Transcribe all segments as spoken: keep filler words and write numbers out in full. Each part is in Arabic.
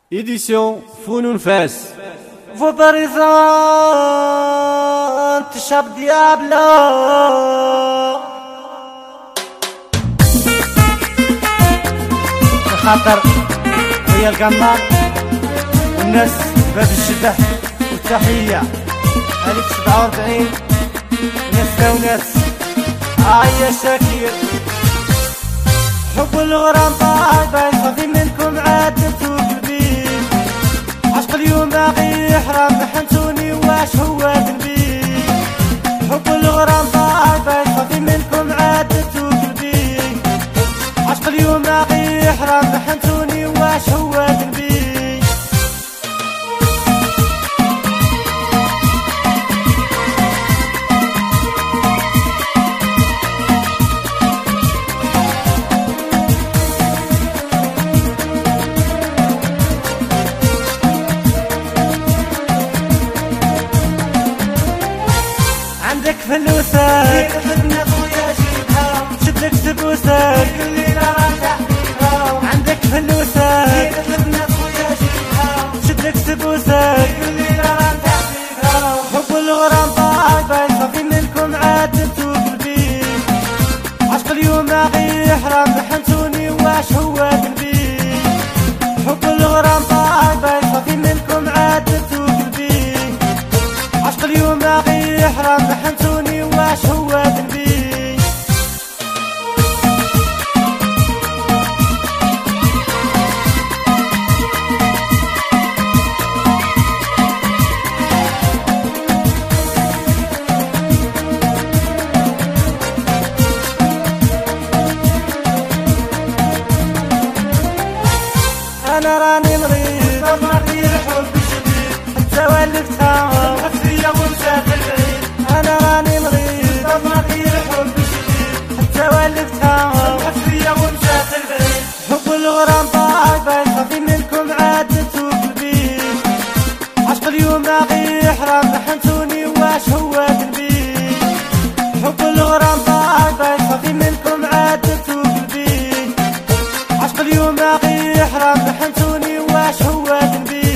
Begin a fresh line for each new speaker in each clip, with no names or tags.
إديسيون فنون فاس.
فبريزانت شاب ديابلا خاطر هي القمار والناس باب الشبه والتحية هذيك سبعة وأربعين ناس وناس عايا شاكير حب الغرام طايب صافي منكم عادتو قلبي عشق اليوم باقي يحرم محنتوني واش هو ذنبي حب الغرام طايب صافي منكم عادتو قلبي عشق اليوم باقي يحرم محنتوني واش هو ذنبي عندك فلوسك خدنا خويا جيبها شدلك سبوسك الليلة راه تحبيبها عندك فلوسك خدنا خويا جيبها شدلك سبوسك الليلة راه تحبيبها حب الغرام طايب صافي منكم عادتو قلبي عشق اليوم باقي يحرم محنتوني واش هو ذنبي حب الغرام طايب صافي منكم عادتو قلبي عشق اليوم باقي يحرم محنتوني واش هو ذنبي انا راني مريض طمعتي الحب شديد حتى ولفتها نفسية ومسافر بعيد انا راني مريض طمعتي الحب شديد حتى ولفتها نفسية ومسافر بعيد حب الغرام طايب صافي منكم عادتو قلبي عشق اليوم باقي يحرم محنتوني واش هو ذنبي حب الغرام طايب صافي منكم عادتو قلبي عشق اليوم باقي يحرم محنتوني واش هو ذنبي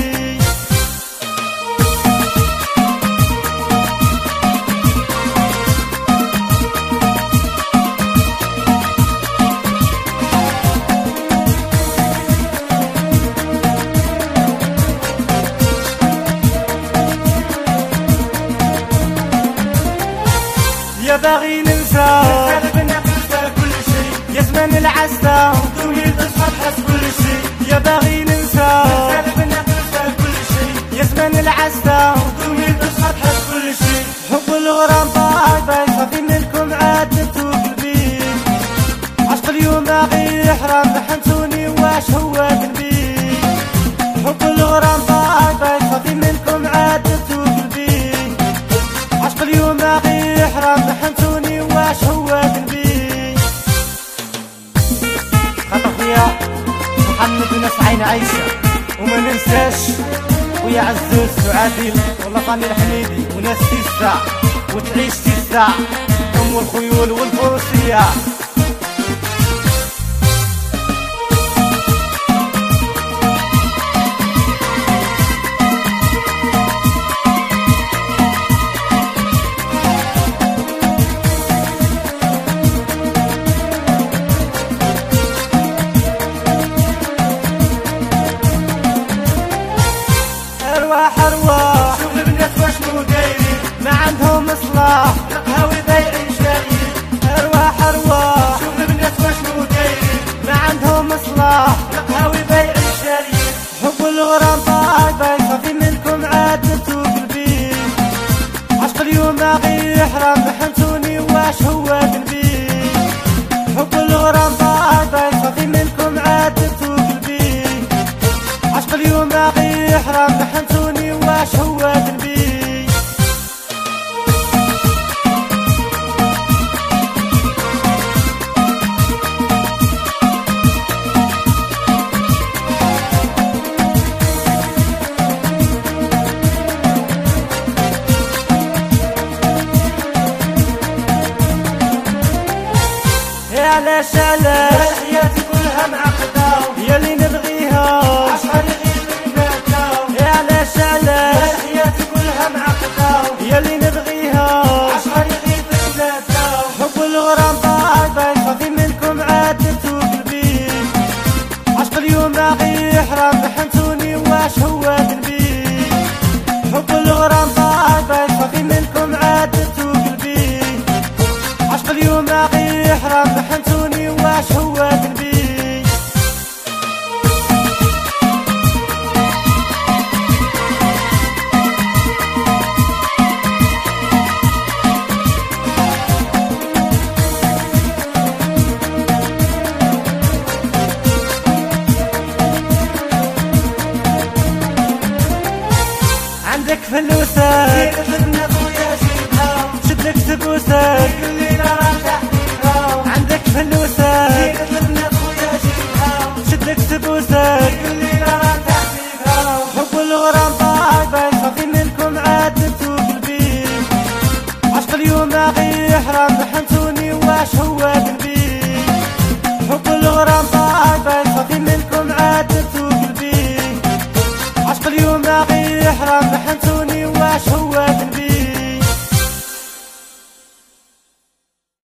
يا باغي ننسى قلبنا تنسى كل شيء يا زمان العسى دومي تصحى تحس كل شيء يا باغي ننسى قلبنا تنسى كل شيء يا زمان العسى دومي تصحى تحس كل شيء حب الغرام طايب صافي منكم عادتو قلبي عشق اليوم باقي يحرم محنتوني واش هو ذنبي حب الغرام طايب صافي منكم عادتو قلبي عشق اليوم باقي يحرم محنتوني واش هو ذنبي خاطر خويا محمد وناس عين عايشة وما ننساش خويا عزوز وعادل والله طاني الحميدي وناس تيسا وتعيش تيسا ام الخيول والفروسية ارواح ارواح شوف البنات واشنو دايرين ما عندهم مصلاح القهاوي بايعين شاريين ارواح ارواح شوف البنات واشنو دايرين ما عندهم مصلاح القهاوي بايعين شاريين حب الغرام طايب صافي منكم عادتو قلبي عشق اليوم باقي يحرم محنتوني واش هو ذنبي حب الغرام طايب صافي منكم عادتو قلبي عشق اليوم باقي يحرم محنتوني واش هو ذنبي يا علاش علاش حياتي كلها معقدة هي اللي نبغيها عشقا اليوم باقي يحرم محنتوني واش هو قلبي حب الغرام طايبة صافي منكم عادتو قلبي عشق اليوم باقي يحرم محنتوني واش هو قلبي عندك فلوسك تطلبنا خويا جيبها شدلك تبوسك كل راه تحتيها عندك فلوسك تطلبنا خويا جيبها شدلك تبوسك كل راه تحتيها حب الغرام طايبة صافي منكم عادتو قلبي عشق اليوم باغي يحرم محنتوني واش هو قلبي حب الغرام طايبة صافي منكم عادتو قلبي عشق اليوم باغي يحرم محنتوني واش هو قلبي